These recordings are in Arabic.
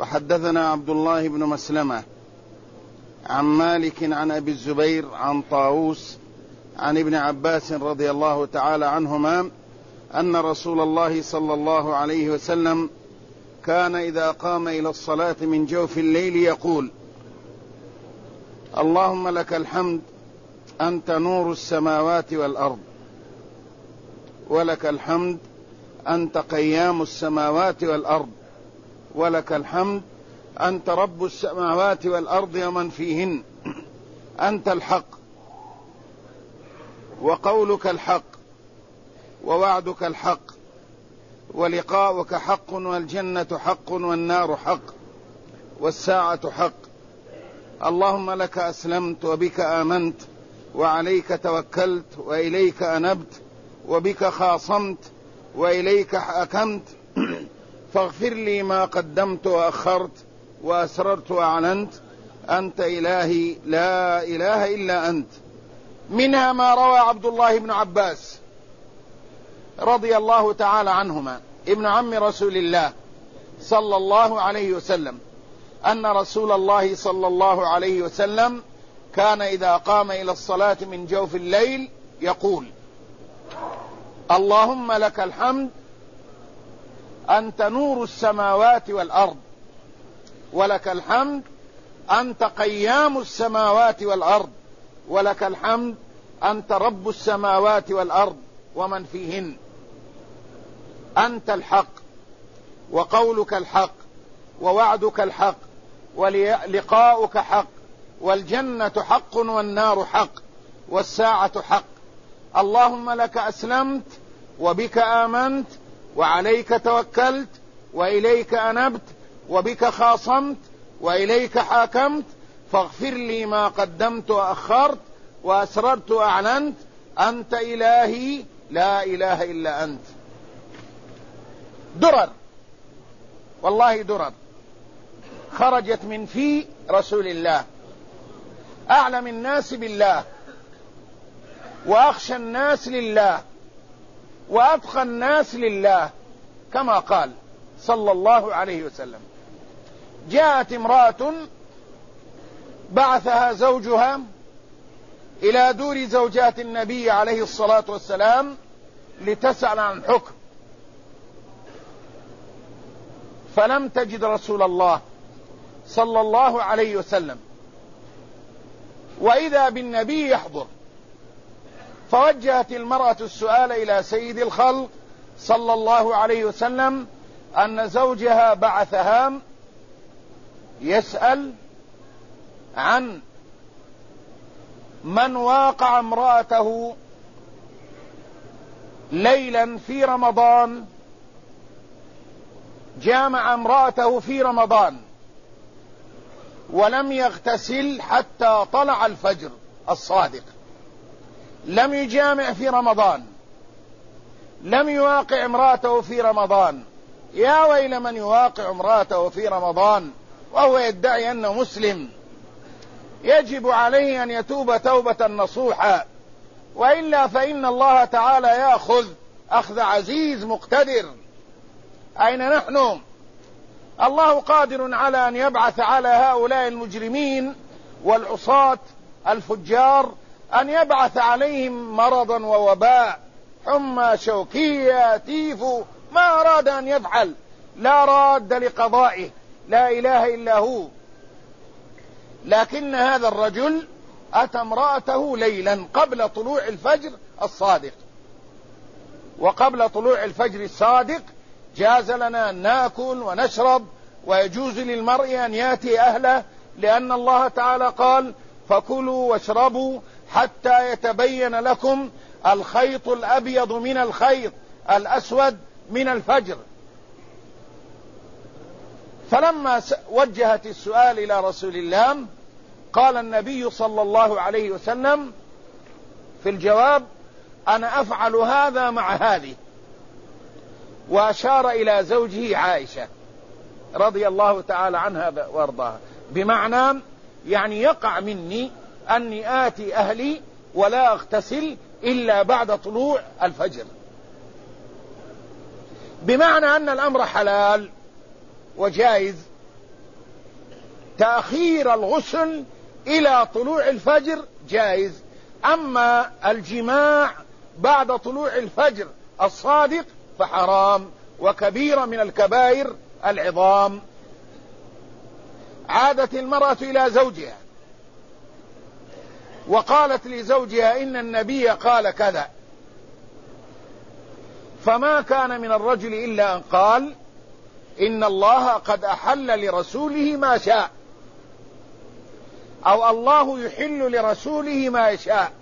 وحدثنا عبد الله بن مسلمة عن مالك عن أبي الزبير عن طاووس عن ابن عباس رضي الله تعالى عنهما أن رسول الله صلى الله عليه وسلم كان إذا قام إلى الصلاة من جوف الليل يقول: اللهم لك الحمد أنت نور السماوات والأرض، ولك الحمد أنت قيام السماوات والأرض، ولك الحمد أنت رب السماوات والأرض ومن فيهن، أنت الحق وقولك الحق ووعدك الحق ولقاؤك حق والجنة حق والنار حق والساعة حق. اللهم لك أسلمت وبك آمنت وعليك توكلت وإليك أنبت وبك خاصمت وإليك حاكمت، فاغفر لي ما قدمت وأخرت وأسررت وأعلنت، أنت إلهي لا إله إلا أنت. منها ما روى عبد الله بن عباس رضي الله تعالى عنهما ابن عم رسول الله صلى الله عليه وسلم أن رسول الله صلى الله عليه وسلم كان إذا قام إلى الصلاة من جوف الليل يقول: اللهم لك الحمد أنت نور السماوات والأرض، ولك الحمد أنت قيام السماوات والأرض، ولك الحمد أنت رب السماوات والأرض ومن فيهن، أنت الحق وقولك الحق ووعدك الحق ولقاؤك حق والجنة حق والنار حق والساعة حق. اللهم لك أسلمت وبك آمنت وعليك توكلت وإليك أنبت وبك خاصمت وإليك حاكمت، فاغفر لي ما قدمت وأخرت وأسررت وأعلنت، أنت إلهي لا إله إلا أنت. درر، والله درر خرجت من في رسول الله، أعلم الناس بالله وأخشى الناس لله وأتقى الناس لله، كما قال صلى الله عليه وسلم: جاءت امرأة بعثها زوجها إلى دور زوجات النبي عليه الصلاة والسلام لتسأل عن حكم، فلم تجد رسول الله صلى الله عليه وسلم، وإذا بالنبي يحضر، فوجهت المرأة السؤال إلى سيد الخلق صلى الله عليه وسلم أن زوجها بعثها يسأل عن من واقع امرأته ليلا في رمضان، جامع امرأته في رمضان ولم يغتسل حتى طلع الفجر الصادق، لم يجامع في رمضان، لم يواقع امرأته في رمضان. يا ويل من يواقع امرأته في رمضان وهو يدعي أنه مسلم، يجب عليه أن يتوب توبة نصوحا، وإلا فإن الله تعالى يأخذ أخذ عزيز مقتدر. أين نحن؟ الله قادر على أن يبعث على هؤلاء المجرمين والعصاة الفجار، أن يبعث عليهم مرضا ووباء، حمى شوكية، تيفو، ما أراد أن يفعل، لا راد لقضائه، لا إله إلا هو. لكن هذا الرجل أتى امرأته ليلا قبل طلوع الفجر الصادق، وقبل طلوع الفجر الصادق جاز لنا أن نأكل ونشرب، ويجوز للمرء أن يأتي أهله، لأن الله تعالى قال: فكلوا واشربوا حتى يتبين لكم الخيط الأبيض من الخيط الأسود من الفجر. فلما وجهت السؤال إلى رسول الله قال النبي صلى الله عليه وسلم في الجواب: أنا أفعل هذا مع هذه، وأشار إلى زوجه عائشة رضي الله تعالى عنها وارضاها، بمعنى يعني يقع مني أني آتي أهلي ولا أغتسل إلا بعد طلوع الفجر، بمعنى أن الأمر حلال وجائز تأخير الغسل إلى طلوع الفجر جائز، أما الجماع بعد طلوع الفجر الصادق فحرام وكبيرة من الكبائر العظام. عادت المرأة إلى زوجها وقالت لزوجها إن النبي قال كذا، فما كان من الرجل إلا أن قال إن الله قد أحل لرسوله ما شاء، أو الله يحل لرسوله ما يشاء.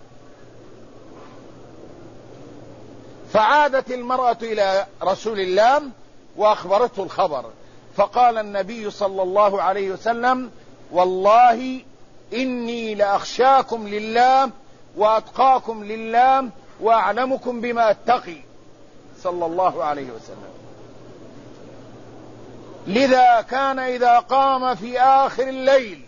فعادت المرأة إلى رسول الله وأخبرته الخبر، فقال النبي صلى الله عليه وسلم والله إني لأخشاكم لله وأتقاكم لله وأعلمكم بما أتقي صلى الله عليه وسلم. لذا كان إذا قام في آخر الليل،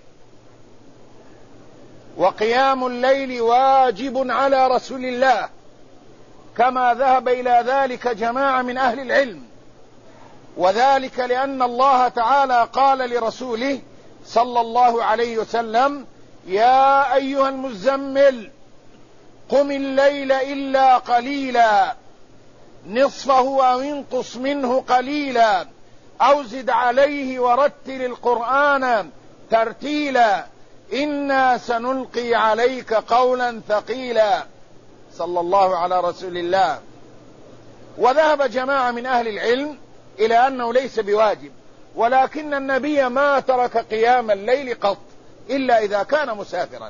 وقيام الليل واجب على رسول الله كما ذهب إلى ذلك جماعة من أهل العلم، وذلك لأن الله تعالى قال لرسوله صلى الله عليه وسلم يا أيها المزمل قم الليل إلا قليلا نصفه أو انقص منه قليلا أو زد عليه ورتل القرآن ترتيلا إنا سنلقي عليك قولا ثقيلا صلى الله على رسول الله. وذهب جماعة من أهل العلم إلى أنه ليس بواجب، ولكن النبي ما ترك قيام الليل قط إلا إذا كان مسافرا.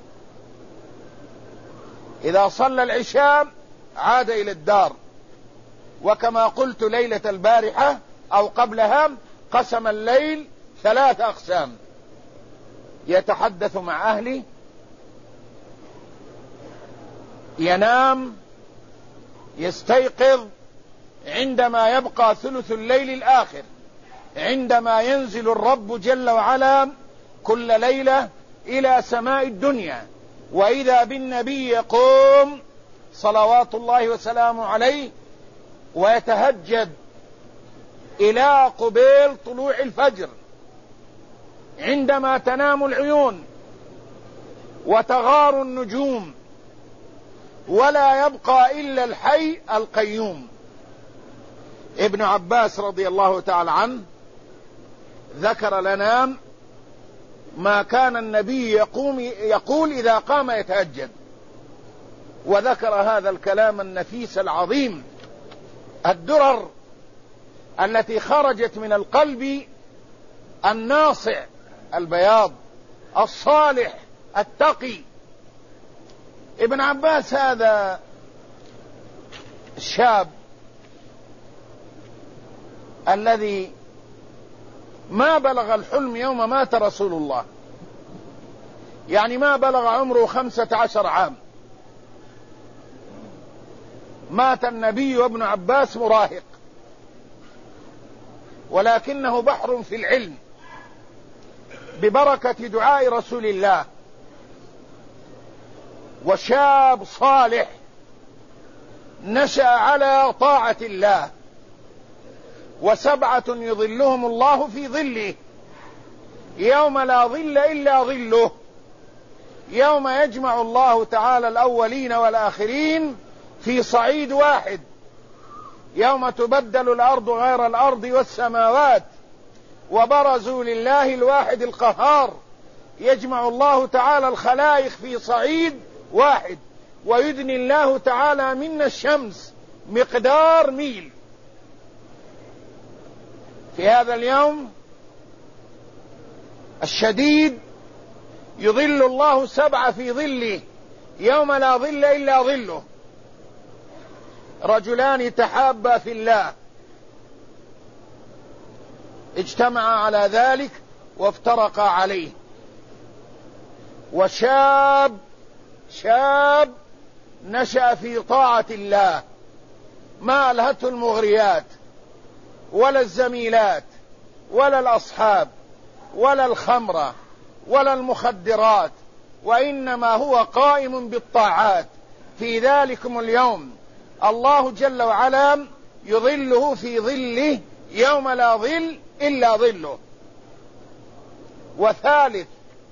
إذا صلى العشاء عاد إلى الدار، وكما قلت ليلة البارحة أو قبلها قسم الليل 3 أقسام: يتحدث مع أهله، ينام، يستيقظ عندما يبقى ثلث الليل الآخر، عندما ينزل الرب جل وعلا كل ليلة إلى سماء الدنيا، وإذا بالنبي يقوم صلوات الله وسلامه عليه ويتهجد إلى قبيل طلوع الفجر عندما تنام العيون وتغار النجوم ولا يبقى إلا الحي القيوم. ابن عباس رضي الله تعالى عنه ذكر لنا ما كان النبي يقول إذا قام يتهجد، وذكر هذا الكلام النفيس العظيم، الدرر التي خرجت من القلب الناصع البياض الصالح التقي. ابن عباس هذا الشاب الذي ما بلغ الحلم يوم مات رسول الله، يعني ما بلغ عمره 15 عام، مات النبي وابن عباس مراهق، ولكنه بحر في العلم ببركة دعاء رسول الله، وشاب صالح نشأ على طاعة الله. 7 يظلهم الله في ظله يوم لا ظل إلا ظله، يوم يجمع الله تعالى الأولين والآخرين في صعيد واحد، يوم تبدل الأرض غير الأرض والسماوات وبرزوا لله الواحد القهار. يجمع الله تعالى الخلائق في صعيد واحد، ويدني الله تعالى منا الشمس مقدار ميل. في هذا اليوم الشديد يظل الله 7 في ظله يوم لا ظل إلا ظله، رجلان تحابا في الله اجتمعا على ذلك وافترقا عليه، وشاب نشأ في طاعة الله، ما ألهته المغريات ولا الزميلات ولا الأصحاب ولا الخمرة ولا المخدرات، وإنما هو قائم بالطاعات. في ذلكم اليوم الله جل وعلا يظله في ظله يوم لا ظل إلا ظله. وثالث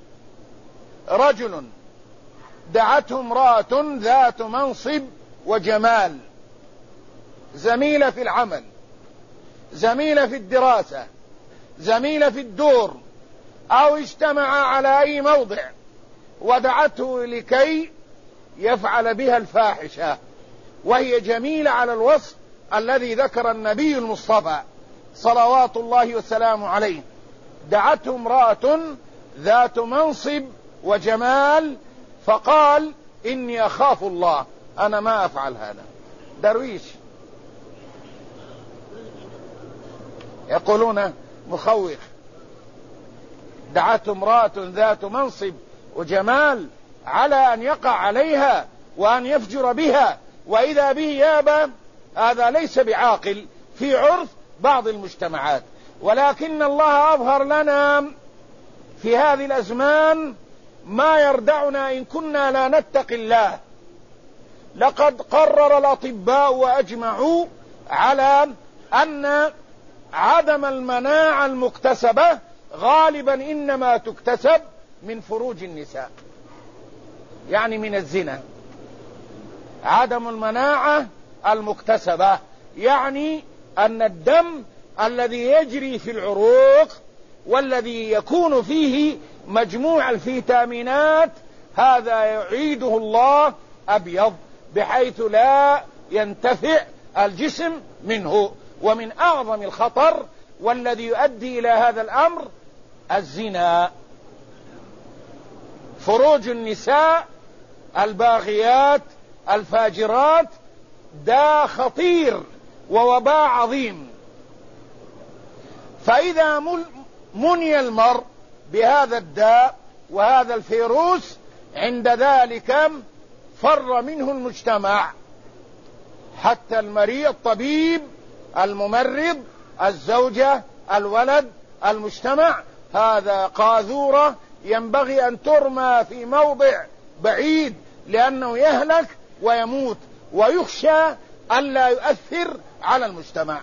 رجل دعته امرأة ذات منصب وجمال، زميلة في العمل، زميلة في الدراسة، زميلة في الدور، أو اجتمع على أي موضع ودعته لكي يفعل بها الفاحشة، وهي جميلة على الوصف الذي ذكر النبي المصطفى صلوات الله وسلامه عليه. دعته امرأة ذات منصب وجمال فقال إني أخاف الله، أنا ما أفعل هذا. درويش يقولون مخوخ. دعته امرأة ذات منصب وجمال على أن يقع عليها وأن يفجر بها، وإذا به يابى، هذا ليس بعاقل في عرف بعض المجتمعات. ولكن الله أظهر لنا في هذه الأزمان ما يردعنا إن كنا لا نتقي الله. لقد قرر الأطباء وأجمعوا على أن عدم المناعة المكتسبة غالبا إنما تكتسب من فروج النساء، يعني من الزنا. عدم المناعة المكتسبة يعني أن الدم الذي يجري في العروق والذي يكون فيه مجموع الفيتامينات هذا يعيده الله أبيض بحيث لا ينتفع الجسم منه. ومن أعظم الخطر والذي يؤدي إلى هذا الأمر الزنا. فروج النساء الباغيات الفاجرات ده خطير ووباء عظيم. فإذا مني المرء بهذا الداء وهذا الفيروس عند ذلك فر منه المجتمع، حتى المريض، الطبيب، الممرض، الزوجة، الولد، المجتمع. هذا قاذورة ينبغي أن ترمى في موضع بعيد لأنه يهلك ويموت، ويخشى ألا يؤثر على المجتمع.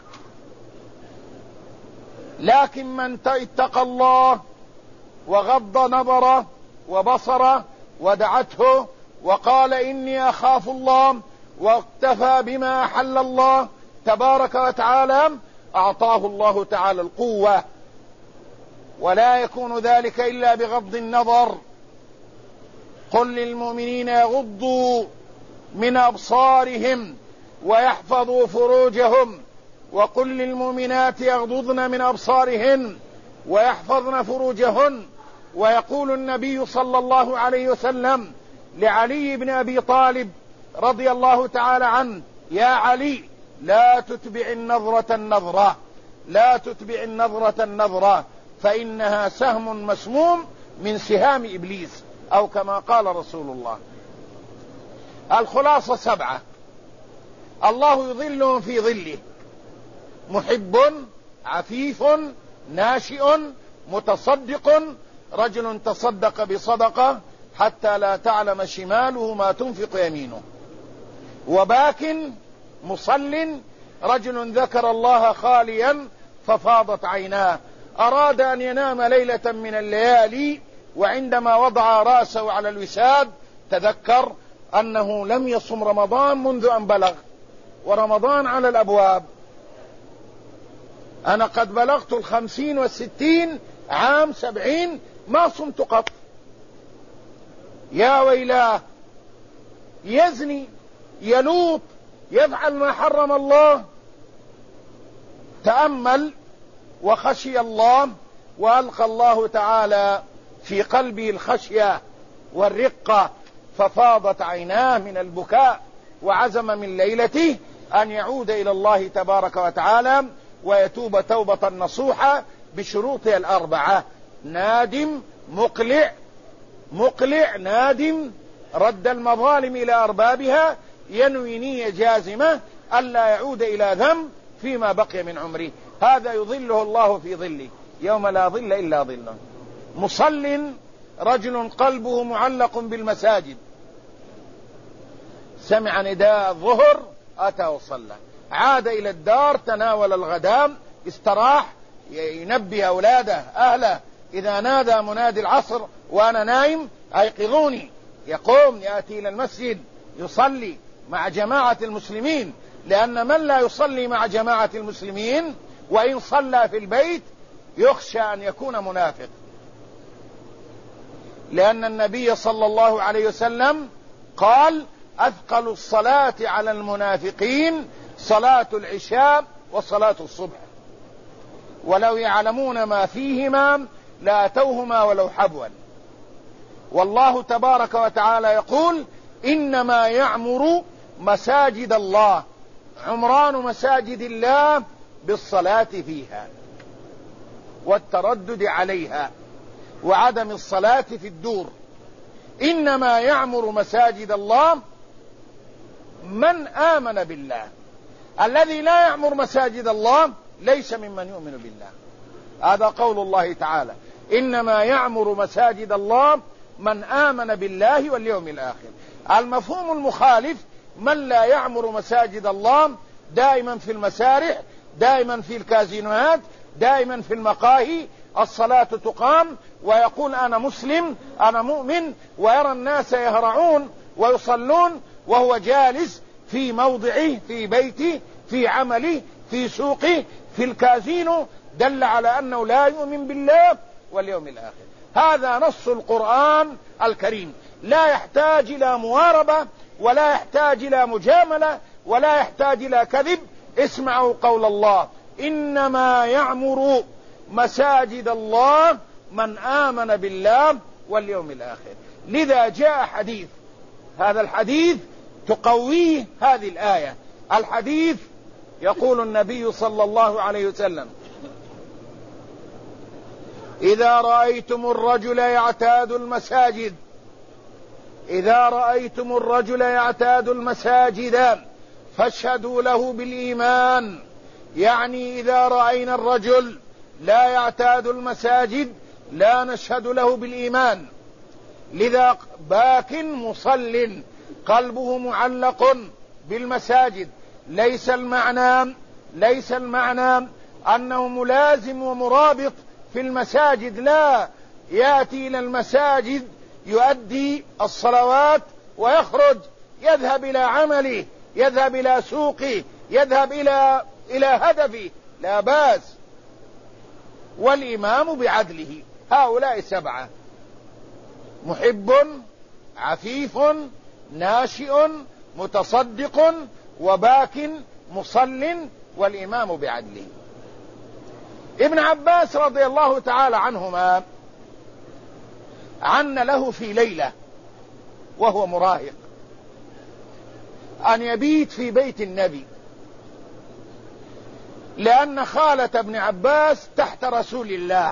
لكن من اتقى الله وغض نظره وبصره ودعته وقال إني أخاف الله واكتفى بما أحل الله تبارك وتعالى، أعطاه الله تعالى القوة. ولا يكون ذلك إلا بغض النظر. قل للمؤمنين يغضوا من أبصارهم ويحفظوا فروجهم، وقل للمؤمنات يغضضن من أبصارهن ويحفظن فروجهن. ويقول النبي صلى الله عليه وسلم لعلي بن أبي طالب رضي الله تعالى عنه: يا علي لا تتبع النظرة النظرة، لا تتبع النظرة النظرة، فإنها سهم مسموم من سهام إبليس، أو كما قال رسول الله. الخلاصة 7: الله يظلهم في ظله: محب، عفيف، ناشئ، متصدق، رجل تصدق بصدقة حتى لا تعلم شماله ما تنفق يمينه، وباك، مصل، رجل ذكر الله خاليا ففاضت عيناه، أراد أن ينام ليلة من الليالي وعندما وضع رأسه على الوساد تذكر أنه لم يصم رمضان منذ أن بلغ، ورمضان على الأبواب. أنا قد بلغت 50 و60 عام 70 ما صمت قط. يا ويلاه، يزني، يلوط، يفعل ما حرم الله. تأمل وخشي الله، وألقى الله تعالى في قلبه الخشية والرقة، ففاضت عيناه من البكاء، وعزم من ليلته أن يعود إلى الله تبارك وتعالى ويتوب توبة نصوحة بشروطها 4: نادم، مقلع، نادم، رد المظالم إلى أربابها، ينوي نية جازمة ألا يعود إلى ذنب فيما بقي من عمره. هذا يظله الله في ظله يوم لا ظل إلا ظله. مصل، رجل قلبه معلق بالمساجد، سمع نداء الظهر أتى وصلى، عاد إلى الدار، تناول الغداء، استراح، ينبه أولاده أهله إذا نادى منادي العصر وأنا نايم أيقظوني، يقوم يأتي إلى المسجد يصلي مع جماعة المسلمين، لأن من لا يصلي مع جماعة المسلمين وإن صلى في البيت يخشى أن يكون منافق، لأن النبي صلى الله عليه وسلم قال: أثقل الصلاة على المنافقين صلاة العشاء وصلاة الصبح، ولو يعلمون ما فيهما لأتوهما ولو حبوا. والله تبارك وتعالى يقول: إنما يعمر مساجد الله، عمران مساجد الله بالصلاة فيها والتردد عليها وعدم الصلاة في الدور. إنما يعمر مساجد الله من آمن بالله. الذي لا يعمر مساجد الله ليس ممن يؤمن بالله. هذا قول الله تعالى: إنما يعمر مساجد الله من آمن بالله واليوم الآخر. المفهوم المخالف: من لا يعمر مساجد الله دائما في المسارح، دائما في الكازينوهات، دائما في المقاهي، الصلاة تقام ويقول أنا مسلم أنا مؤمن، ويرى الناس يهرعون ويصلون وهو جالس في موضعه، في بيته، في عمله، في سوقه، في الكازينو، دل على أنه لا يؤمن بالله واليوم الآخر. هذا نص القرآن الكريم، لا يحتاج إلى مواربة ولا يحتاج إلى مجاملة ولا يحتاج إلى كذب. اسمعوا قول الله: إنما يعمر مساجد الله من آمن بالله واليوم الآخر. لذا جاء حديث، هذا الحديث تقويه هذه الآية. الحديث يقول النبي صلى الله عليه وسلم: إذا رأيتم الرجل يعتاد المساجد، إذا رأيتم الرجل يعتاد المساجد فاشهدوا له بالإيمان. يعني إذا رأينا الرجل لا يعتاد المساجد لا نشهد له بالإيمان. لذا باك مصل قلبه معلق بالمساجد. ليس المعنى أنه ملازم ومرابط في المساجد، لا، يأتي إلى المساجد يؤدي الصلوات ويخرج، يذهب إلى عمله، يذهب إلى سوقه، يذهب إلى هدفه، لا بأس. والإمام بعدله. هؤلاء 7: محب، عفيف، ناشئ، متصدق، وباك، مصل، والإمام بعدله. ابن عباس رضي الله تعالى عنهما عن له في ليلة وهو مراهق أن يبيت في بيت النبي، لأن خالة ابن عباس تحت رسول الله.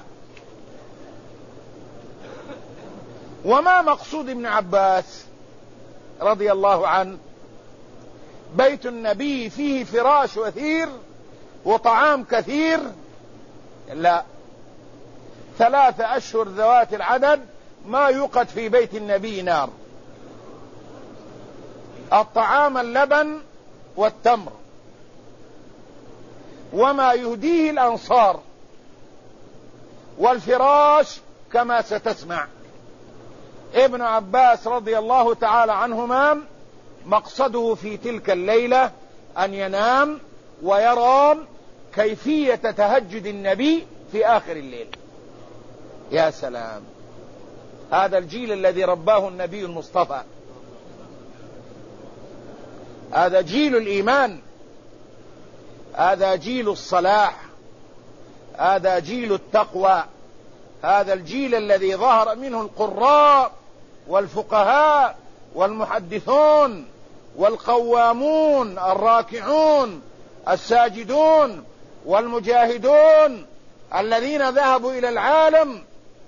وما مقصود ابن عباس رضي الله عنه؟ بيت النبي فيه فراش وثير وطعام كثير؟ لا، 3 أشهر ذوات العدد ما يوقد في بيت النبي نار. الطعام اللبن والتمر وما يهديه الأنصار، والفراش كما ستسمع. ابن عباس رضي الله تعالى عنهما مقصده في تلك الليلة أن ينام ويرى كيفية تهجد النبي في آخر الليل. يا سلام، هذا الجيل الذي رباه النبي المصطفى، هذا جيل الإيمان، هذا جيل الصلاح، هذا جيل التقوى، هذا الجيل الذي ظهر منه القراء والفقهاء والمحدثون والقوامون الراكعون الساجدون والمجاهدون الذين ذهبوا إلى العالم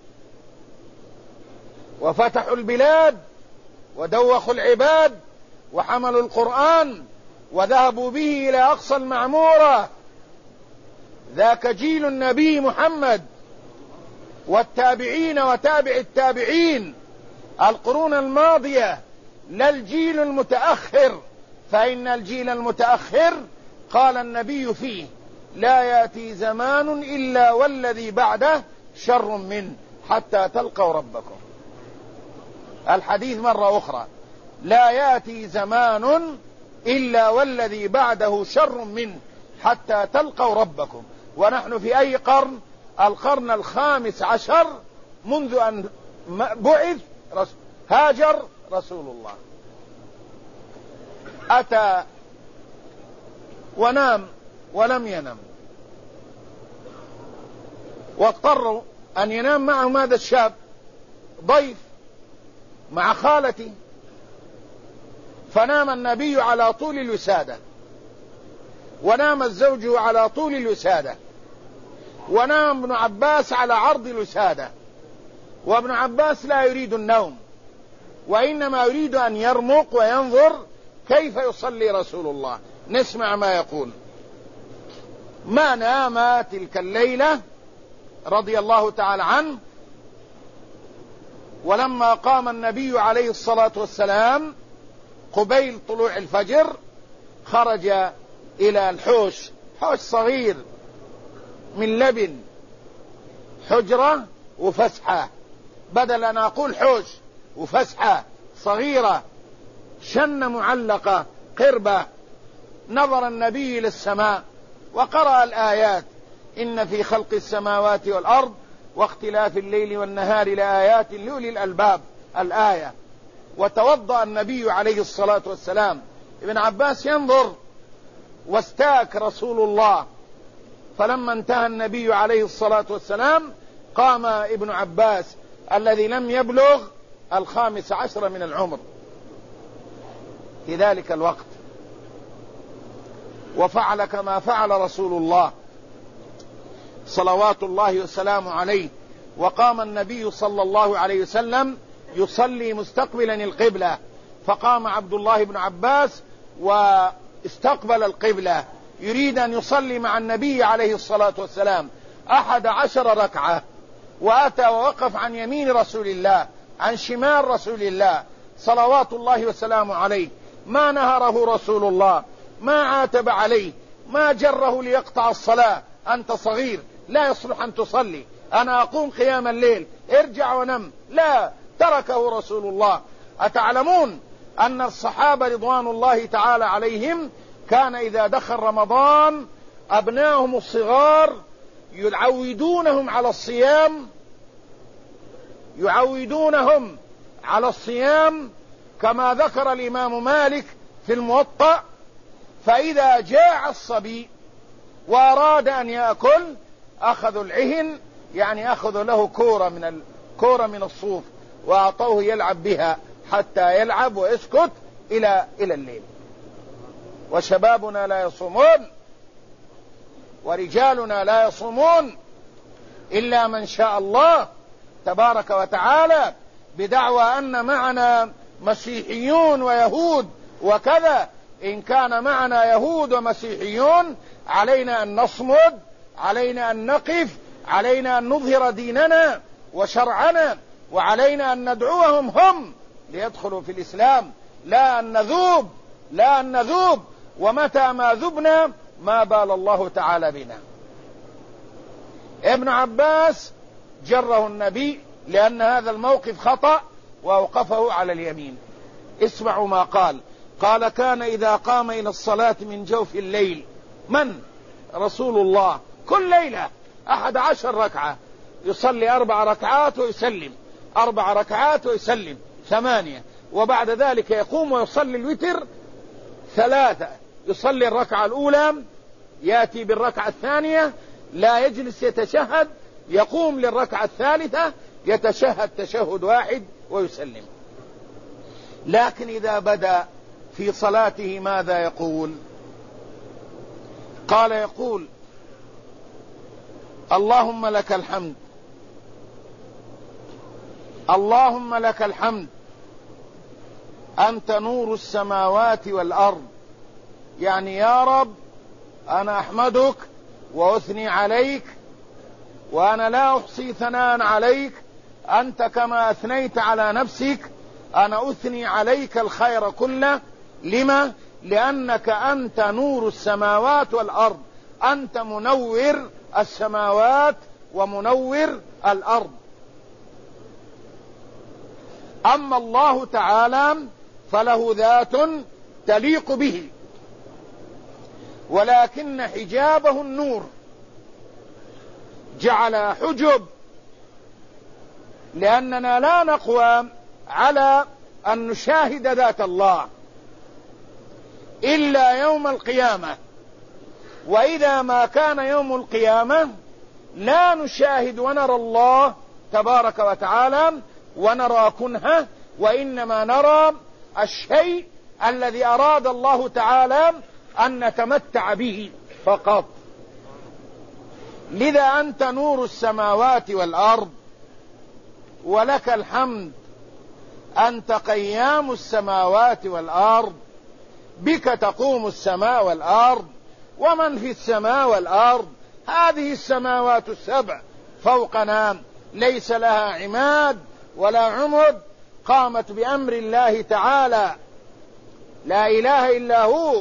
وفتحوا البلاد ودوخوا العباد وحملوا القرآن وذهبوا به إلى أقصى المعمورة. ذاك جيل النبي محمد والتابعين وتابع التابعين، القرون الماضية، لا الجيل المتأخر. فإن الجيل المتأخر قال النبي فيه: لا يأتي زمان إلا والذي بعده شر منه حتى تلقوا ربكم. الحديث مرة أخرى: لا يأتي زمان إلا والذي بعده شر منه حتى تلقوا ربكم. ونحن في أي قرن؟ القرن 15 منذ أن بعث هاجر رسول الله. أتى ونام ولم ينم، واضطروا أن ينام معهم هذا الشاب ضيف مع خالتي، فنام النبي على طول الوسادة، ونام الزوج على طول الوسادة، ونام ابن عباس على عرض الوسادة. وابن عباس لا يريد النوم، وإنما يريد أن يرمق وينظر كيف يصلي رسول الله. نسمع ما يقول: ما نام تلك الليلة رضي الله تعالى عنه، ولما قام النبي عليه الصلاة والسلام قبيل طلوع الفجر خرج إلى الحوش، حوش صغير من لبن، حجرة وفسحة، بدل أن أقول حوش وفسحة صغيرة، شن معلقة قربة. نظر النبي إلى السماء وقرأ الآيات: إن في خلق السماوات والأرض واختلاف الليل والنهار لآيات لأولي الألباب، الآية. وتوضأ النبي عليه الصلاة والسلام. ابن عباس ينظر، واستاك رسول الله. فلما انتهى النبي عليه الصلاة والسلام قام ابن عباس الذي لم يبلغ 15 من العمر في ذلك الوقت، وفعل كما فعل رسول الله صلوات الله وسلامه عليه. وقام النبي صلى الله عليه وسلم يصلي مستقبلا القبلة، فقام عبد الله بن عباس واستقبل القبلة يريد أن يصلي مع النبي عليه الصلاة والسلام 11 ركعة، وأتى ووقف عن يمين رسول الله عن شمال رسول الله صلوات الله وسلامه عليه. ما نهره رسول الله، ما عاتب عليه، ما جره ليقطع الصلاة: أنت صغير لا يصلح أن تصلي، أنا أقوم قيام الليل، ارجع ونم. لا، تركه رسول الله. أتعلمون أن الصحابة رضوان الله تعالى عليهم كان إذا دخل رمضان أبنائهم الصغار يعودونهم على الصيام كما ذكر الإمام مالك في الموطأ: فإذا جاع الصبي وأراد أن يأكل أخذوا العهن، يعني أخذوا له كورة من الصوف وأعطوه يلعب بها حتى يلعب ويسكت إلى الليل. وشبابنا لا يصومون، ورجالنا لا يصومون إلا من شاء الله تبارك وتعالى، بدعوى أن معنا مسيحيون ويهود وكذا. إن كان معنا يهود ومسيحيون علينا أن نصمد، علينا أن نقف، علينا أن نظهر ديننا وشرعنا، وعلينا أن ندعوهم هم ليدخلوا في الإسلام، لا أن نذوب. ومتى ما ذبنا ما بال الله تعالى بنا. ابن عباس جره النبي لأن هذا الموقف خطأ وأوقفه على اليمين. اسمعوا ما قال: كان إذا قام إلى الصلاة من جوف الليل، من؟ رسول الله، كل ليلة 11 ركعة، يصلي 4 ركعات ويسلم، 4 ركعات ويسلم، 8، وبعد ذلك يقوم ويصلي الوتر 3. يصلي الركعة الأولى، يأتي بالركعة الثانية، لا يجلس يتشهد، يقوم للركعة الثالثة يتشهد تشهد واحد ويسلم. لكن إذا بدأ في صلاته ماذا يقول؟ يقول: اللهم لك الحمد، اللهم لك الحمد، أنت نور السماوات والأرض. يعني يا رب أنا أحمدك وأثني عليك، وأنا لا أحصي ثناء عليك، أنت كما أثنيت على نفسك، أنا أثني عليك الخير كله. لما؟ لأنك أنت نور السماوات والأرض، أنت منور السماوات ومنور الأرض. أما الله تعالى فله ذات تليق به، ولكن حجابه النور، جعل حجب، لأننا لا نقوى على أن نشاهد ذات الله إلا يوم القيامة، وإذا ما كان يوم القيامة لا نشاهد ونرى الله تبارك وتعالى ونرى كنهه، وإنما نرى الشيء الذي أراد الله تعالى أن نتمتع به فقط. لذا أنت نور السماوات والأرض، ولك الحمد، أنت قيام السماوات والأرض، بك تقوم السماء والأرض ومن في السماء والأرض. هذه السماوات السبع فوقنا ليس لها عماد ولا عمد، قامت بأمر الله تعالى، لا إله إلا هو،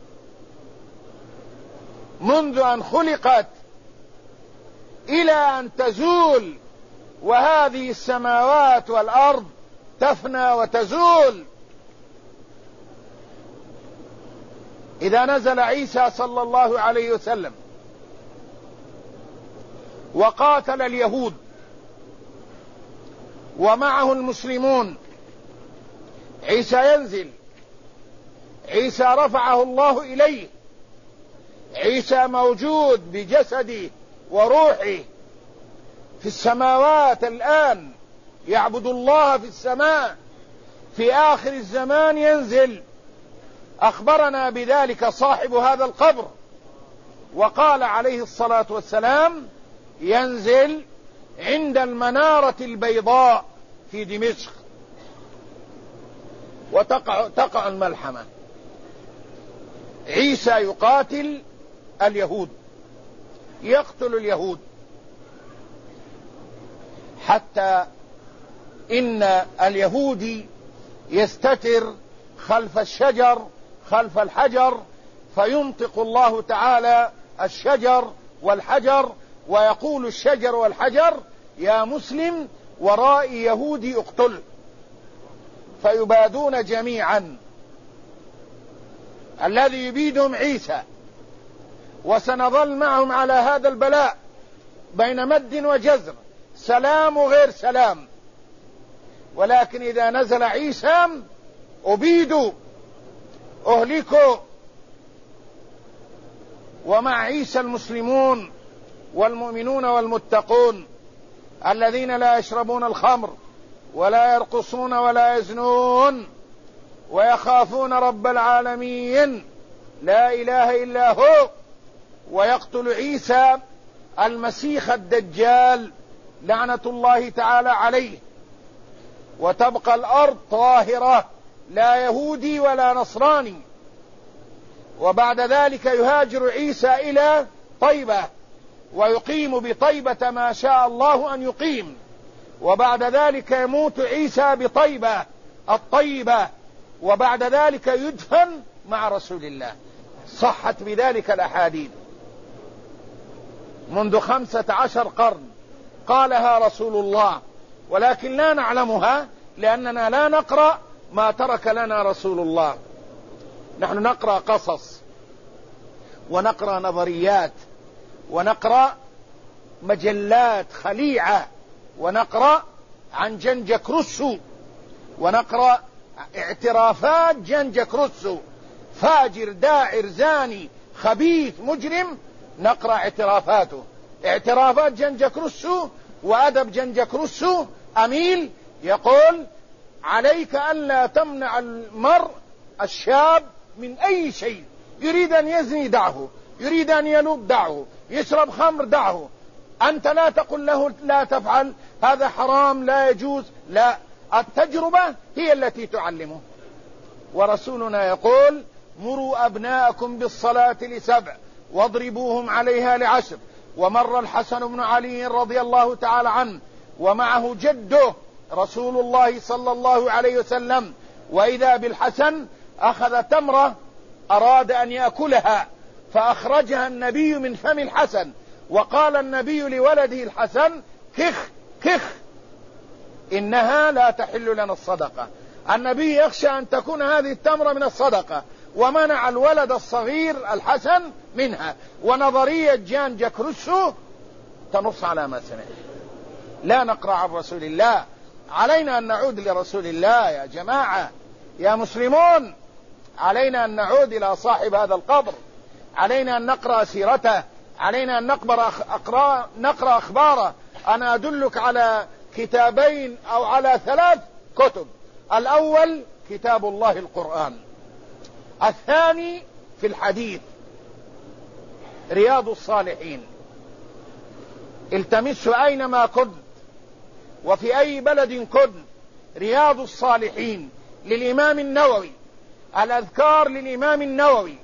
منذ أن خلقت إلى أن تزول، وهذه السماوات والأرض تفنى وتزول. إذا نزل عيسى صلى الله عليه وسلم وقاتل اليهود ومعه المسلمون، عيسى ينزل، عيسى رفعه الله إليه، عيسى موجود بجسده وروحه في السماوات الآن، يعبد الله في السماء، في آخر الزمان ينزل. أخبرنا بذلك صاحب هذا القبر، وقال عليه الصلاة والسلام: ينزل عند المنارة البيضاء في دمشق، وتقع الملحمة. عيسى يقاتل اليهود، يقتل اليهود، حتى إن اليهودي يستتر خلف الشجر، خلف الحجر، فينطق الله تعالى الشجر والحجر، ويقول الشجر والحجر: يا مسلم ورائي يهودي اقتله، فيبادون جميعا. الذي يبيدهم عيسى، وسنظل معهم على هذا البلاء بين مد وجزر، سلام وغير سلام. ولكن إذا نزل عيسى أبيدوا، أهلكوا. ومع عيسى المسلمون والمؤمنون والمتقون الذين لا يشربون الخمر ولا يرقصون ولا يزنون ويخافون رب العالمين لا إله إلا هو. ويقتل عيسى المسيح الدجال لعنة الله تعالى عليه، وتبقى الأرض طاهرة، لا يهودي ولا نصراني. وبعد ذلك يهاجر عيسى إلى طيبة، ويقيم بطيبة ما شاء الله أن يقيم، وبعد ذلك يموت عيسى بطيبة الطيبة، وبعد ذلك يدفن مع رسول الله. صحت بذلك الأحاديث منذ 15 قرن قالها رسول الله، ولكن لا نعلمها لأننا لا نقرأ ما ترك لنا رسول الله. نحن نقرأ قصص، ونقرأ نظريات، ونقرأ مجلات خليعة، ونقرأ عن جنجك روسو، ونقرأ اعترافات جنجك روسو، فاجر داعر زاني خبيث مجرم، نقرأ اعترافاته، اعترافات جنجك روسو وأدب جنجك روسو أميل. يقول: عليك ألا تمنع المرء الشاب من أي شيء، يريد أن يزني دعه، يريد أن يلوب دعه، يشرب خمر دعه، أنت لا تقل له لا تفعل، هذا حرام لا يجوز، لا، التجربة هي التي تعلمه. ورسولنا يقول: مروا أبناءكم بالصلاة ل7 واضربوهم عليها ل10. ومر الحسن بن علي رضي الله تعالى عنه ومعه جده رسول الله صلى الله عليه وسلم، وإذا بالحسن أخذ تمرة أراد أن يأكلها، فأخرجها النبي من فم الحسن وقال النبي لولده الحسن: كخ كخ، إنها لا تحل لنا الصدقة. النبي يخشى أن تكون هذه التمرة من الصدقة، ومنع الولد الصغير الحسن منها. ونظرية جان جاك روسو تنص على ما سمعت. لا نقرأ عن رسول الله. علينا أن نعود لرسول الله يا جماعة، يا مسلمون، علينا أن نعود إلى صاحب هذا القبر، علينا أن نقرأ سيرته، علينا أن نقرأ أخباره. أنا أدلك على كتابين أو على 3 كتب. الأول كتاب الله القرآن، الثاني في الحديث رياض الصالحين. التمسوا أينما كنت وفي أي بلد كنت رياض الصالحين للإمام النووي، الأذكار للإمام النووي.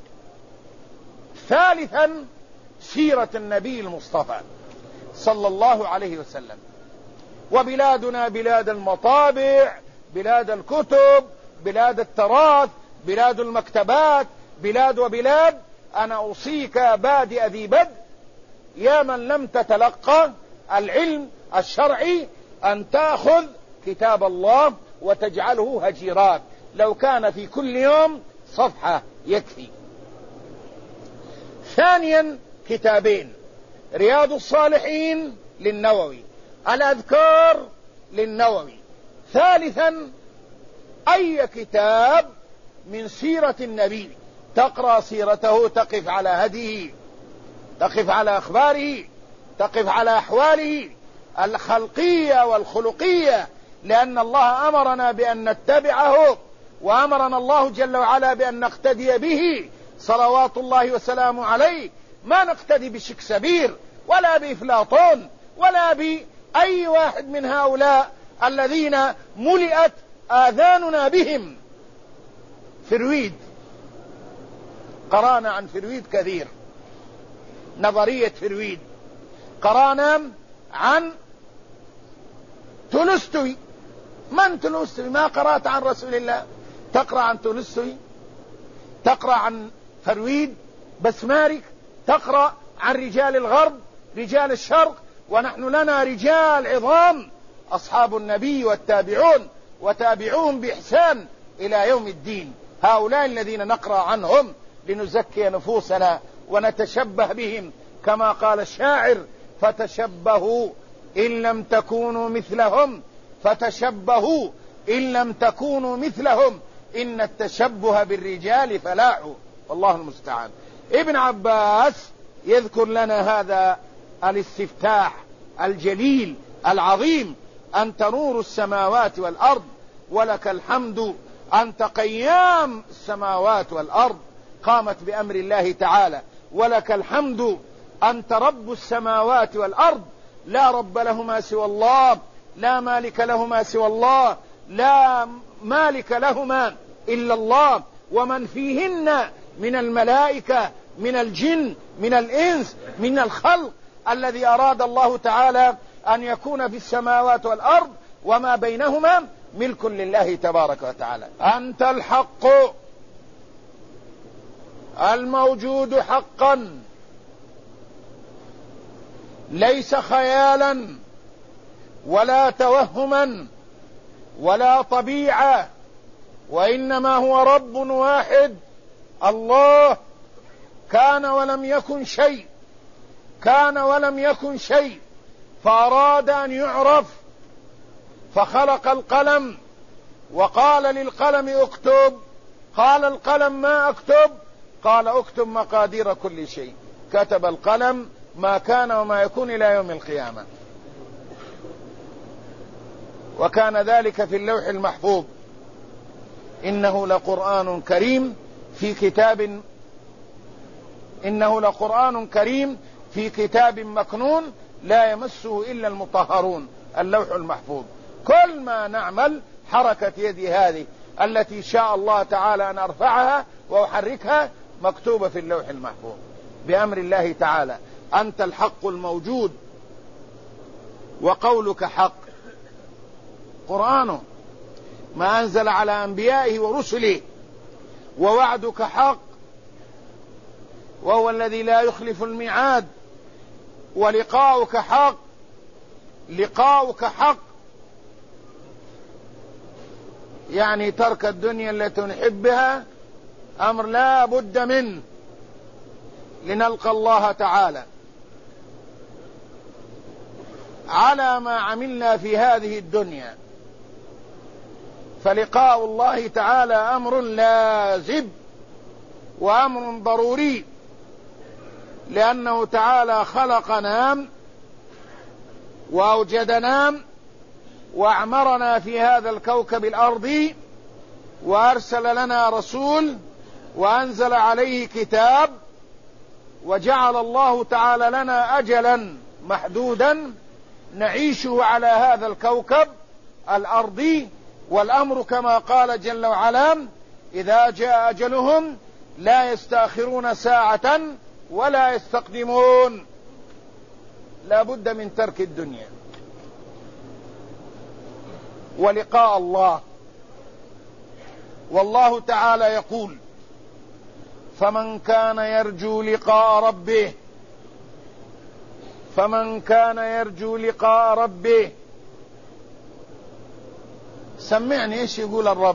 ثالثا سيرة النبي المصطفى صلى الله عليه وسلم. وبلادنا بلاد المطابع، بلاد الكتب، بلاد التراث، بلاد المكتبات، بلاد وبلاد. أنا أوصيك بادئ ذي بدء يا من لم تتلقى العلم الشرعي أن تأخذ كتاب الله وتجعله هجيرات، لو كان في كل يوم صفحة يكفي. ثانيا كتابين: رياض الصالحين للنووي، الأذكار للنووي. ثالثا أي كتاب من سيرة النبي، تقرأ سيرته، تقف على هديه، تقف على أخباره، تقف على أحواله الخلقية والخلقية، لأن الله أمرنا بأن نتبعه، وأمرنا الله جل وعلا بأن نقتدي به صلوات الله وسلامه عليه. ما نقتدي بشكسبير ولا بإفلاطون ولا بأي واحد من هؤلاء الذين ملئت آذاننا بهم. فرويد، قرانا عن فرويد كثير، نظرية فرويد. قرانا عن تولستوي. من تولستوي؟ ما قرأت عن رسول الله. تقرأ عن تولستوي، تقرأ عن فرويد، بسمارك، تقرأ عن رجال الغرب، رجال الشرق، ونحن لنا رجال عظام أصحاب النبي والتابعون وتابعوهم بإحسان إلى يوم الدين. هؤلاء الذين نقرأ عنهم لنزكي نفوسنا ونتشبه بهم، كما قال الشاعر: فتشبهوا إن لم تكونوا مثلهم، فتشبهوا إن لم تكونوا مثلهم، إن التشبه بالرجال فلاح. والله المستعان. ابن عباس يذكر لنا هذا الاستفتاح الجليل العظيم: أنت نور السماوات والأرض ولك الحمد، أنت قيام السماوات والأرض، قامت بأمر الله تعالى. ولك الحمد، أنت رب السماوات والأرض، لا رب لهما سوى الله، لا مالك لهما سوى الله، لا مالك لهما إلا الله، ومن فيهن من الملائكة، من الجن، من الإنس، من الخلق الذي أراد الله تعالى أن يكون في السماوات والأرض وما بينهما ملك لله تبارك وتعالى. أنت الحق الموجود حقا، ليس خيالا ولا توهما ولا طبيعة، وإنما هو رب واحد الله. كان ولم يكن شيء، كان ولم يكن شيء، فأراد أن يعرف فخلق القلم وقال للقلم اكتب، قال القلم ما اكتب، قال اكتب مقادير كل شيء، كتب القلم ما كان وما يكون إلى يوم القيامة. وكان ذلك في اللوح المحفوظ. إنه لقرآن كريم في كتاب، إنه لقرآن كريم في كتاب مكنون لا يمسه إلا المطهرون، اللوح المحفوظ. كل ما نعمل، حركة يدي هذه التي شاء الله تعالى أن أرفعها وأحركها، مكتوبة في اللوح المحفوظ بأمر الله تعالى. أنت الحق الموجود وقولك حق. قرآنه ما أنزل على أنبيائه ورسله، ووعدك حق، وهو الذي لا يخلف الميعاد. ولقاؤك حق، لقاؤك حق، يعني ترك الدنيا التي نحبها أمر لا بد منه لنلقى الله تعالى على ما عملنا في هذه الدنيا. فلقاء الله تعالى أمر لازم وأمر ضروري، لأنه تعالى خلقنا وأوجدنا وأعمرنا في هذا الكوكب الأرضي، وأرسل لنا رسول وأنزل عليه كتاب، وجعل الله تعالى لنا أجلا محدودا نعيشه على هذا الكوكب الأرضي. والأمر كما قال جل وعلا: إذا جاء أجلهم لا يستأخرون ساعة ولا يستقدمون. لا بد من ترك الدنيا ولقاء الله. والله تعالى يقول: فمن كان يرجو لقاء ربه، فمن كان يرجو لقاء ربه. سمعني ايش يقول الرب؟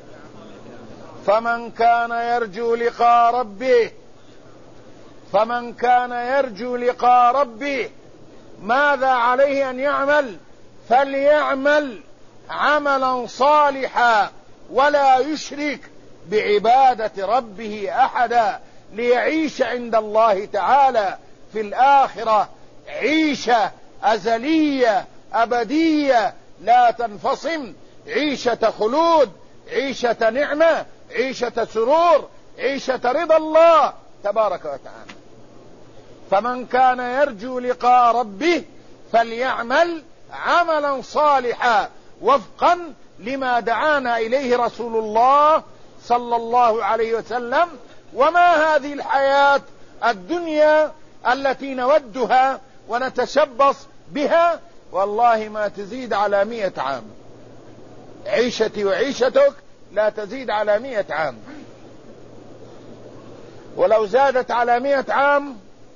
فمن كان يرجو لقاء ربه، فمن كان يرجو لقاء ربه ماذا عليه أن يعمل؟ فليعمل عملا صالحا ولا يشرك بعبادة ربه أحدا، ليعيش عند الله تعالى في الآخرة عيشة أزلية أبدية لا تنفصم، عيشة خلود، عيشة نعمة، عيشة سرور، عيشة رضا الله تبارك وتعالى. فمن كان يرجو لقاء ربه فليعمل عملا صالحا وفقا لما دعانا إليه رسول الله صلى الله عليه وسلم. وما هذه الحياة الدنيا التي نودها ونتشبص بها؟ والله ما تزيد على 100 عام. عيشتي وعيشتك لا تزيد على 100 عام، ولو زادت على 100 عام،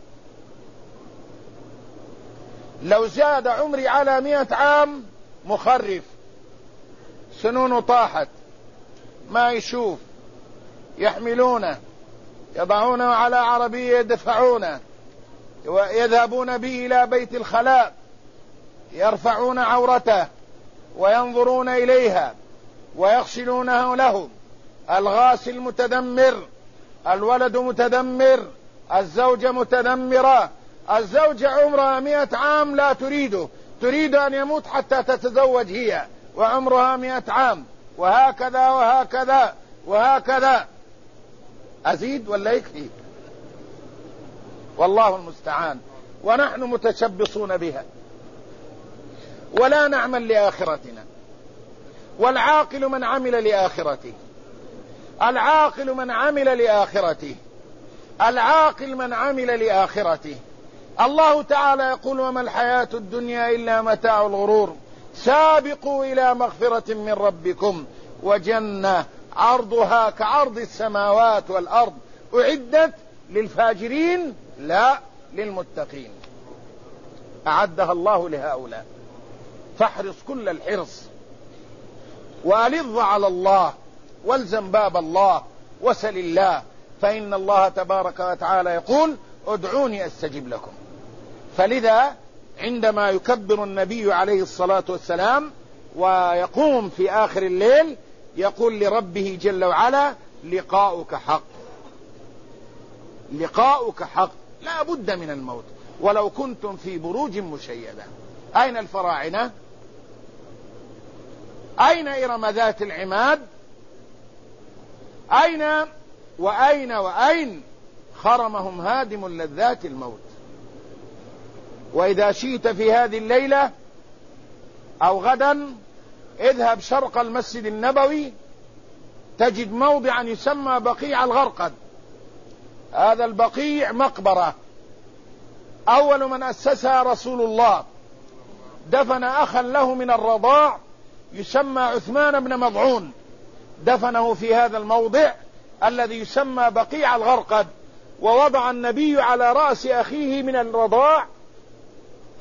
لو زاد عمري على 100 عام مخرف، سنونه طاحت، ما يشوف، يحملونه، يضعونه على عربية يدفعونه، ويذهبون به إلى بيت الخلاء، يرفعون عورته وينظرون إليها ويغسلونه له. الغاسل متدمر، الولد متدمر، الزوجة متدمرة. الزوجة عمرها 100 عام لا تريده، تريد أن يموت حتى تتزوج هي، وعمرها 100 عام، وهكذا وهكذا وهكذا. أزيد ولا يكفي؟ والله المستعان. ونحن متشبصون بها ولا نعمل لآخرتنا. والعاقل من عمل لآخرته، العاقل من عمل لآخرته، العاقل من عمل لآخرته. الله تعالى يقول: وما الحياة الدنيا إلا متاع الغرور، سابقوا إلى مغفرة من ربكم وجنة عرضها كعرض السماوات والأرض أعدت للفاجرين لا للمتقين. أعدها الله لهؤلاء. فاحرص كل الحرص وألظ على الله والزم باب الله وسل الله، فإن الله تبارك وتعالى يقول: ادعوني أستجب لكم. فلذا عندما يكبر النبي عليه الصلاة والسلام ويقوم في آخر الليل يقول لربه جل وعلا: لقاؤك حق، لقاؤك حق، لا بد من الموت ولو كنتم في بروج مشيدة. أين الفراعنة؟ أين إرم ذات العماد؟ أين وأين وأين؟ خرمهم هادم اللذات الموت. وإذا شئت في هذه الليلة أو غدا اذهب شرق المسجد النبوي تجد موضعا يسمى بقيع الغرقد. هذا البقيع مقبرة أول من أسسها رسول الله، دفن أخا له من الرضاع يسمى عثمان بن مضعون، دفنه في هذا الموضع الذي يسمى بقيع الغرقد، ووضع النبي على رأس أخيه من الرضاع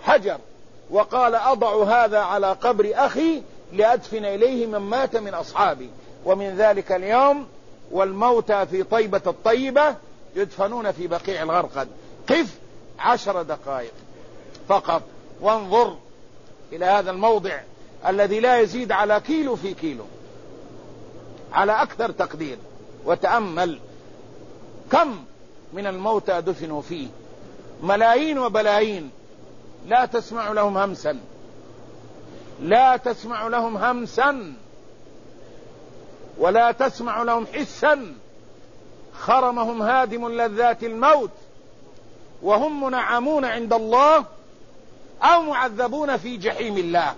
حجر وقال أضع هذا على قبر أخي لأدفن إليه من مات من أصحابي. ومن ذلك اليوم والموتى في طيبة الطيبة يدفنون في بقيع الغرقد. قف 10 دقائق فقط وانظر إلى هذا الموضع الذي لا يزيد على كيلو في كيلو على أكثر تقدير، وتأمل كم من الموتى دفنوا فيه، ملايين وبلايين، لا تسمع لهم همسا، لا تسمع لهم همسا ولا تسمع لهم حسا. خرمهم هادم لذات الموت وهم منعمون عند الله أو معذبون في جحيم الله.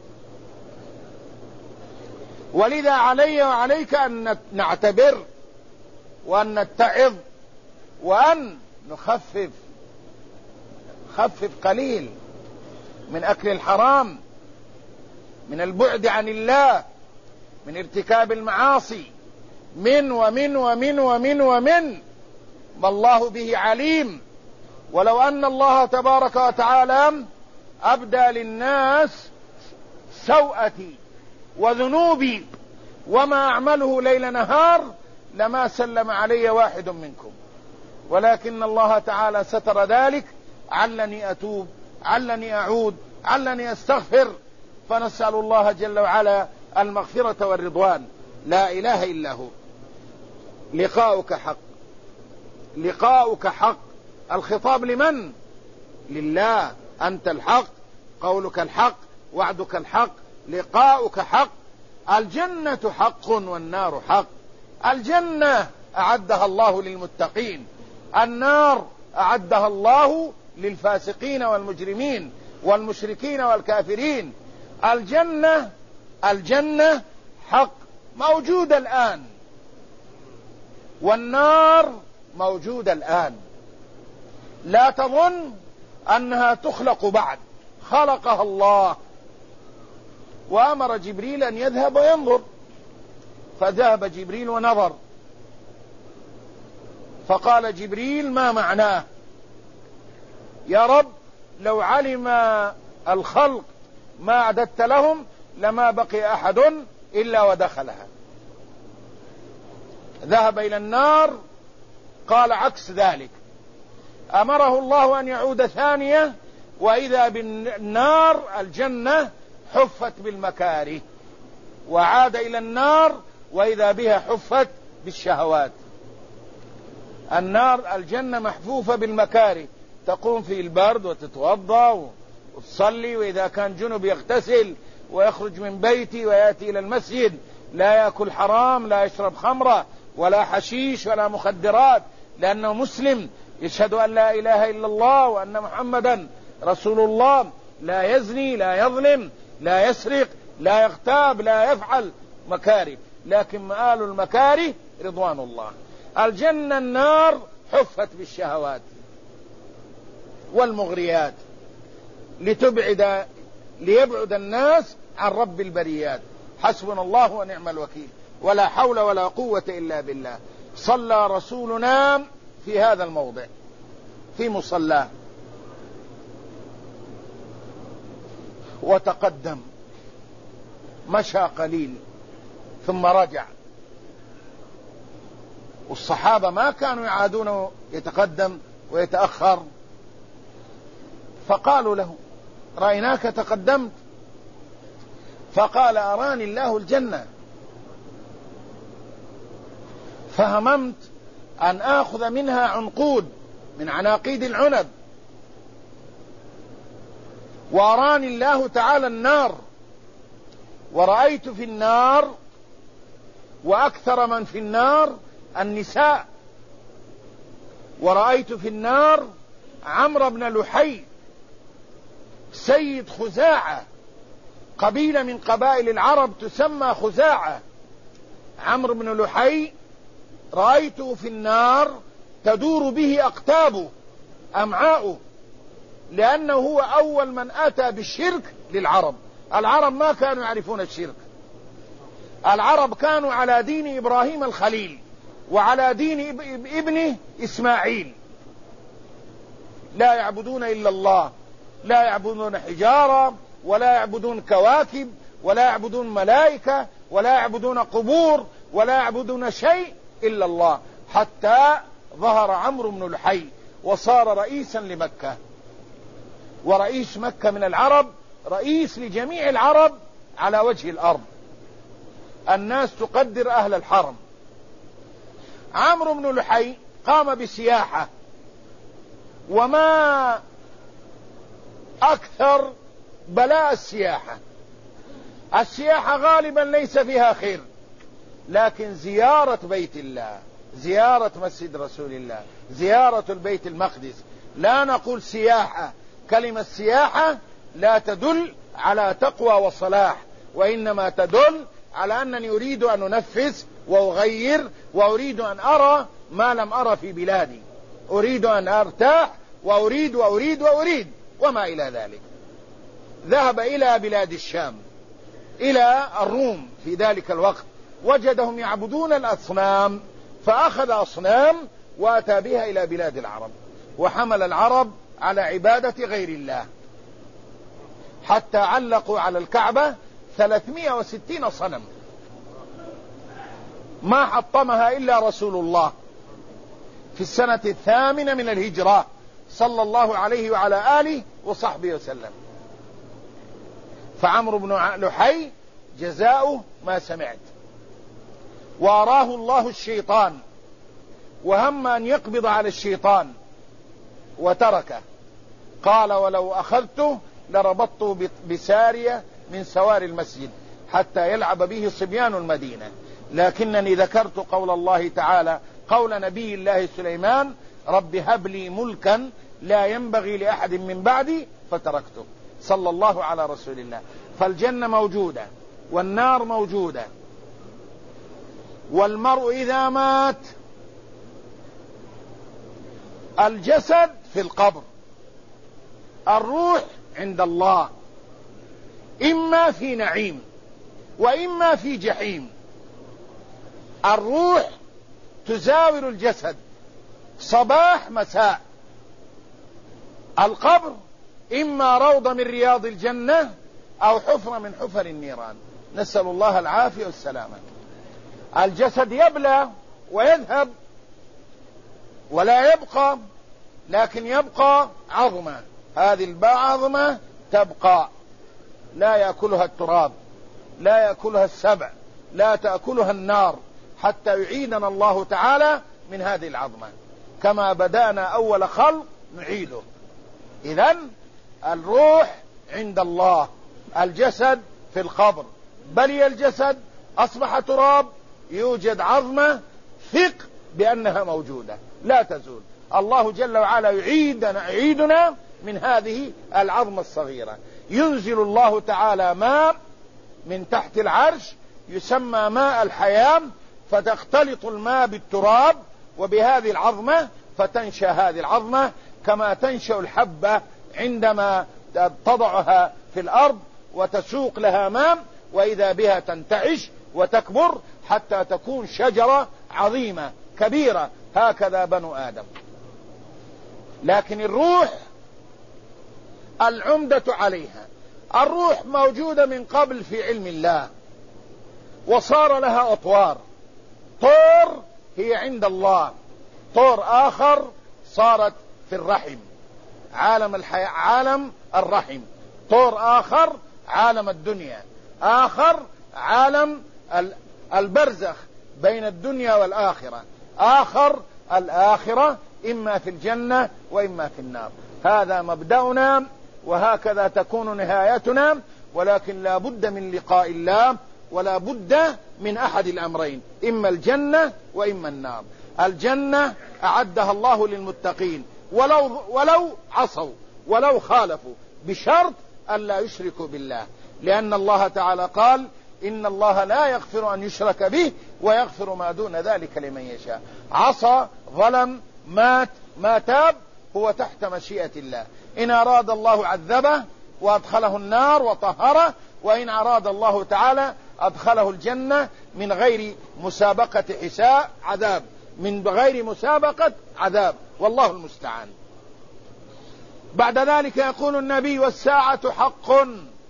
ولذا علي وعليك أن نعتبر وأن نتعظ وأن نخفف قليل من أكل الحرام، من البعد عن الله، من ارتكاب المعاصي، من ومن ومن ومن ومن ما الله به عليم. ولو أن الله تبارك وتعالى أبدى للناس سوءتي وذنوبي وما أعمله ليل نهار لما سلم علي واحد منكم، ولكن الله تعالى ستر ذلك علني أتوب، علني أعود، علني أستغفر. فنسأل الله جل وعلا المغفرة والرضوان. لا إله إلا هو. لقاؤك حق، لقاؤك حق. الخطاب لمن؟ لله. أنت الحق، قولك الحق، وعدك الحق، لقاؤك حق. الجنة حق والنار حق. الجنة أعدها الله للمتقين، النار أعدها الله للفاسقين والمجرمين والمشركين والكافرين. الجنة حق موجودة الآن، والنار موجودة الآن. لا تظن أنها تخلق بعد، خلقها الله وأمر جبريل أن يذهب وينظر، فذهب جبريل ونظر، فقال جبريل: ما معناه يا رب؟ لو علم الخلق ما أعددت لهم لما بقي أحد إلا ودخلها. ذهب إلى النار، قال عكس ذلك، أمره الله أن يعود ثانية، وإذا بالنار الجنة حفت بالمكاره، وعاد إلى النار وإذا بها حفت بالشهوات. الجنة محفوفة بالمكاره، تقوم في البرد وتتوضأ وتصلي، وإذا كان جنب يغتسل ويخرج من بيتي ويأتي إلى المسجد، لا يأكل حرام، لا يشرب خمرة ولا حشيش ولا مخدرات، لأنه مسلم يشهد أن لا إله إلا الله وأن محمدا رسول الله. لا يزني، لا يظلم، لا يسرق، لا يغتاب، لا يفعل مكاره، لكن مآل المكاره رضوان الله. الجنة النار حفت بالشهوات والمغريات ليبعد الناس عن رب البريات. حسبنا الله ونعم الوكيل، ولا حول ولا قوة إلا بالله. صلى رسولنا في هذا الموضع في مصلاه، وتقدم، مشى قليل ثم رجع، والصحابة ما كانوا يعادون يتقدم ويتأخر، فقالوا له: رأيناك تقدمت. فقال: أراني الله الجنة، فهممت أن آخذ منها عنقود من عناقيد العنب، وأراني الله تعالى النار، ورأيت في النار وأكثر من في النار النساء، ورأيت في النار عمرو بن لحي سيد خزاعة، قبيلة من قبائل العرب تسمى خزاعة. عمرو بن لحي رأيته في النار تدور به أقتابه، أمعاؤه، لأنه هو أول من أتى بالشرك للعرب. العرب ما كانوا يعرفون الشرك، العرب كانوا على دين إبراهيم الخليل وعلى دين ابنه إسماعيل، لا يعبدون إلا الله. لا يعبدون حجارة ولا يعبدون كواكب ولا يعبدون ملائكة ولا يعبدون قبور ولا يعبدون شيء إلا الله، حتى ظهر عمرو بن لحي وصار رئيسا لمكة، ورئيس مكة من العرب رئيس لجميع العرب على وجه الأرض، الناس تقدر أهل الحرم. عمرو بن لحي قام بسياحة، وما أكثر بلاء السياحة. السياحة غالبا ليس فيها خير، لكن زيارة بيت الله، زيارة مسجد رسول الله، زيارة البيت المقدس، لا نقول سياحة. كلمة سياحة لا تدل على تقوى وصلاح، وإنما تدل على أنني أريد أن أنفذ وأغير، وأريد أن أرى ما لم أرى في بلادي، أريد أن أرتاح، وأريد وأريد وأريد وما إلى ذلك. ذهب إلى بلاد الشام، إلى الروم في ذلك الوقت، وجدهم يعبدون الأصنام، فأخذ أصنام وأتى بها إلى بلاد العرب، وحمل العرب على عبادة غير الله، حتى علقوا على الكعبة 360 صنم ما حطمها إلا رسول الله في السنة 8 من الهجرة صلى الله عليه وعلى آله وصحبه وسلم. فعمرو بن لحي جزاؤه ما سمعت، وأراه الله الشيطان، وهم أن يقبض على الشيطان وتركه. قال: ولو أخذته لربطته بسارية من سوار المسجد حتى يلعب به صبيان المدينة، لكنني ذكرت قول الله تعالى، قول نبي الله سليمان: رب هب لي ملكا لا ينبغي لأحد من بعدي، فتركته. صلى الله على رسول الله. فالجنة موجودة والنار موجودة، والمرء إذا مات الجسد في القبر، الروح عند الله، إما في نعيم وإما في جحيم. الروح تزاور الجسد صباح مساء. القبر إما روضة من رياض الجنة أو حفرة من حفر النيران، نسأل الله العافية والسلامة. الجسد يبلى ويذهب ولا يبقى، لكن يبقى عظمة، هذه العظمة تبقى، لا يأكلها التراب، لا يأكلها السبع، لا تأكلها النار، حتى يعيدنا الله تعالى من هذه العظمة. كما بدأنا أول خلق نعيده. إذن الروح عند الله، الجسد في القبر، بلي الجسد أصبح تراب، يوجد عظمة، ثق بأنها موجودة لا تزول. الله جل وعلا يعيدنا من هذه العظمة الصغيرة. ينزل الله تعالى ماء من تحت العرش يسمى ماء الحياة، فتختلط الماء بالتراب وبهذه العظمة، فتنشأ هذه العظمة كما تنشأ الحبة عندما تضعها في الأرض وتسوق لها ماء، وإذا بها تنتعش وتكبر حتى تكون شجرة عظيمة كبيرة. هكذا بنو آدم. لكن الروح العمدة عليها، الروح موجودة من قبل في علم الله، وصار لها أطوار. طور هي عند الله، طور آخر صارت في الرحم، عالم الرحم، طور آخر عالم الدنيا، آخر عالم البرزخ بين الدنيا والآخرة، آخر الآخرة إما في الجنة وإما في النار. هذا مبدأنا وهكذا تكون نهايتنا، ولكن لا بد من لقاء الله، ولا بد من أحد الأمرين، إما الجنة وإما النار. الجنة أعدها الله للمتقين ولو عصوا ولو خالفوا، بشرط ألا يشركوا بالله، لأن الله تعالى قال: إن الله لا يغفر أن يشرك به ويغفر ما دون ذلك لمن يشاء. عصى، ظلم، مات، ما تاب، هو تحت مشيئة الله. إن أراد الله عذبه وأدخله النار وطهره، وإن أراد الله تعالى أدخله الجنة من غير مسابقة حساب عذاب، من غير مسابقة عذاب، والله المستعان. بعد ذلك يقول النبي والساعة حق.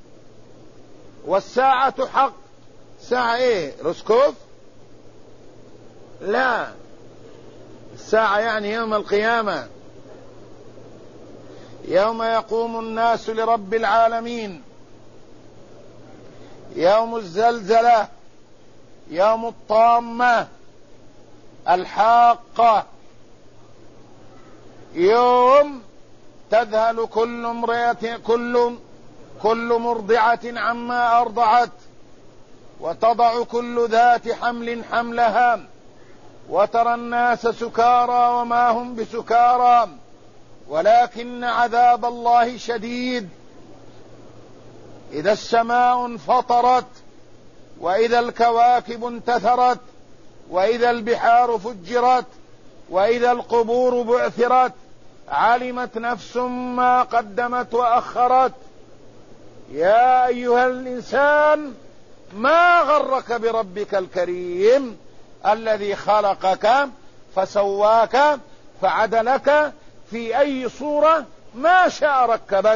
والساعة حق. ساعة ايه؟ رسكوف؟ لا، الساعة يعني يوم القيامة، يوم يقوم الناس لرب العالمين، يوم الزلزلة، يوم الطامة الحاقة، يوم تذهل كل مرضعة عما أرضعت، وتضع كل ذات حمل حملها، وترى الناس سكارى وما هم بسكارى ولكن عذاب الله شديد. إذا السماء انفطرت، وإذا الكواكب انتثرت، وإذا البحار فجرت، وإذا القبور بعثرت، علمت نفس ما قدمت وأخرت. يا أيها الإنسان ما غرك بربك الكريم الذي خلقك فسواك فعدلك في أي صورة ما شاء ركبك.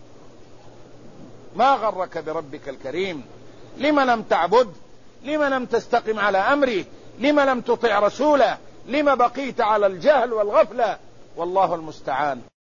ما غرك بربك الكريم؟ لم لم تعبد؟ لم لم تستقم على أمره؟ لم لم تطع رسوله؟ لم بقيت على الجهل والغفلة؟ والله المستعان.